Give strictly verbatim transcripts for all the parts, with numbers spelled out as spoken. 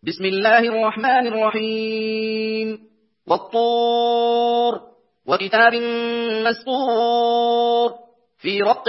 بسم الله الرحمن الرحيم والطور وكتاب مسطور في رق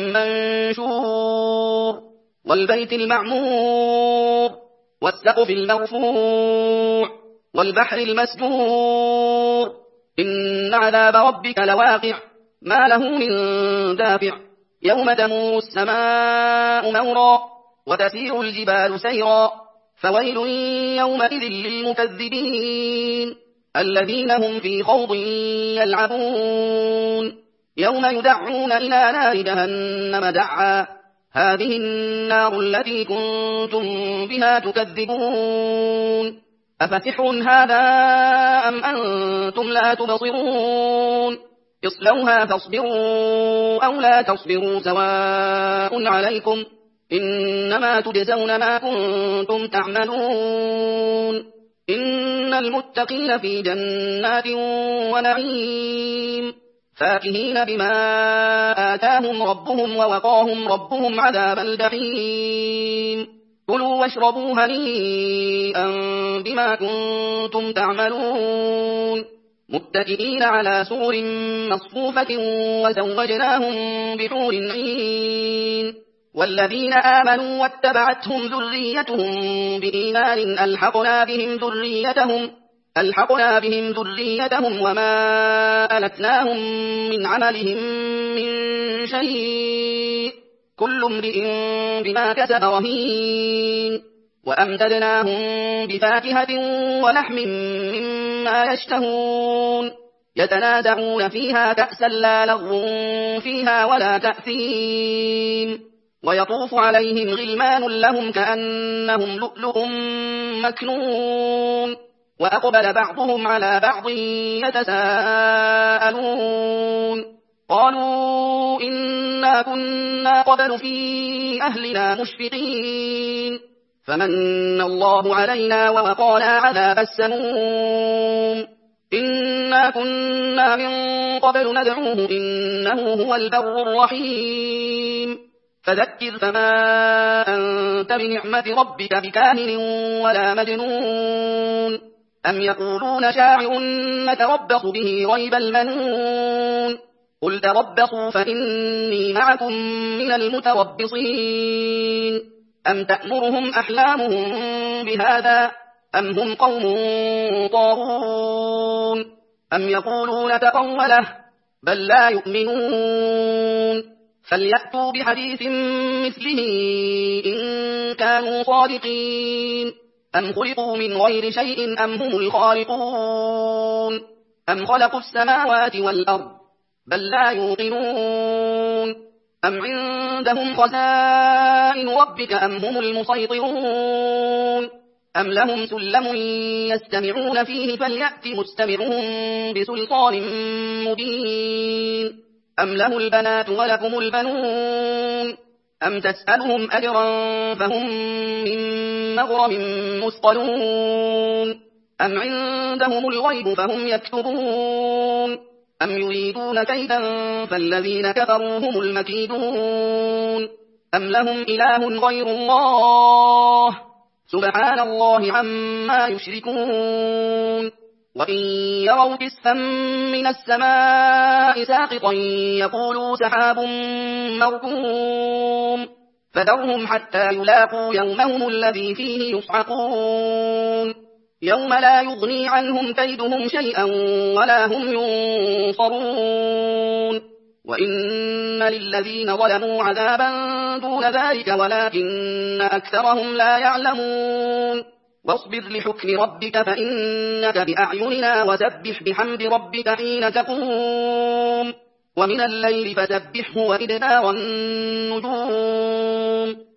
منشور والبيت المعمور والسقف المرفوع والبحر المسجور إن عذاب ربك لواقع ما له من دافع يوم تمور السماء مورا وتسير الجبال سيرا فويل يومئذ للمكذبين الذين هم في خوض يلعبون يوم يدعون إلى نار جهنم دعا هذه النار التي كنتم بها تكذبون أفسحر هذا أم أنتم لا تبصرون اصلوها فاصبروا أو لا تصبروا سواء عليكم إنما تجزون ما كنتم تعملون إن المتقين في جنات ونعيم فاكهين بما آتاهم ربهم ووقاهم ربهم عذاب الجحيم كلوا واشربوا هنيئا بما كنتم تعملون متكئين على سرر مصفوفة وزوجناهم بحور عين والذين آمنوا واتبعتهم ذريتهم بإيمان ألحقنا بهم ذريتهم ألحقنا بهم ذريتهم وما ألتناهم من عملهم من شيء كل امرئ بما كسب رهين وأمددناهم بفاكهة ولحم مما يشتهون يتنازعون فيها كأسا لا لغو فيها ولا تأثيم ويطوف عليهم غلمان لهم كأنهم لؤلؤ مكنون وأقبل بعضهم على بعض يتساءلون قالوا إنا كنا قبل في أهلنا مشفقين فمن الله علينا ووقانا عذاب السموم إنا كنا من قبل ندعوه إنه هو البر الرحيم فذكر فما أنت بنعمة ربك بكاهن ولا مجنون أم يقولون شاعر نتربص به ريب المنون قل تربصوا فإني معكم من المتربصين أم تأمرهم أحلامهم بهذا أم هم قوم طاغون أم يقولون تقوله بل لا يؤمنون فليأتوا بحديث مثله إن كانوا صادقين أم خلقوا من غير شيء أم هم الخالقون أم خلقوا السماوات والأرض بل لا يوقنون أم عندهم خزائن ربك أم هم المسيطرون أم لهم سلم يستمعون فيه فليأت مستمعهم بسلطان مبين أم له البنات ولكم البنون أم تسألهم أجرا فهم من مغرم مثقلون أم عندهم الغيب فهم يكتبون أم يريدون كيدا فالذين كفروا هم المكيدون أم لهم إله غير الله سبحان الله عما يشركون وإن يروا كسفا من السماء ساقطا يقولوا سحاب مركوم فذرهم حتى يلاقوا يومهم الذي فيه يصعقون يوم لا يغني عنهم كيدهم شيئا ولا هم ينصرون وإن للذين ظلموا عذابا دون ذلك ولكن أكثرهم لا يعلمون واصبر لحكم ربك فإنك بأعيننا وسبح بحمد ربك حين تقوم ومن الليل فسبحه وإدبار النجوم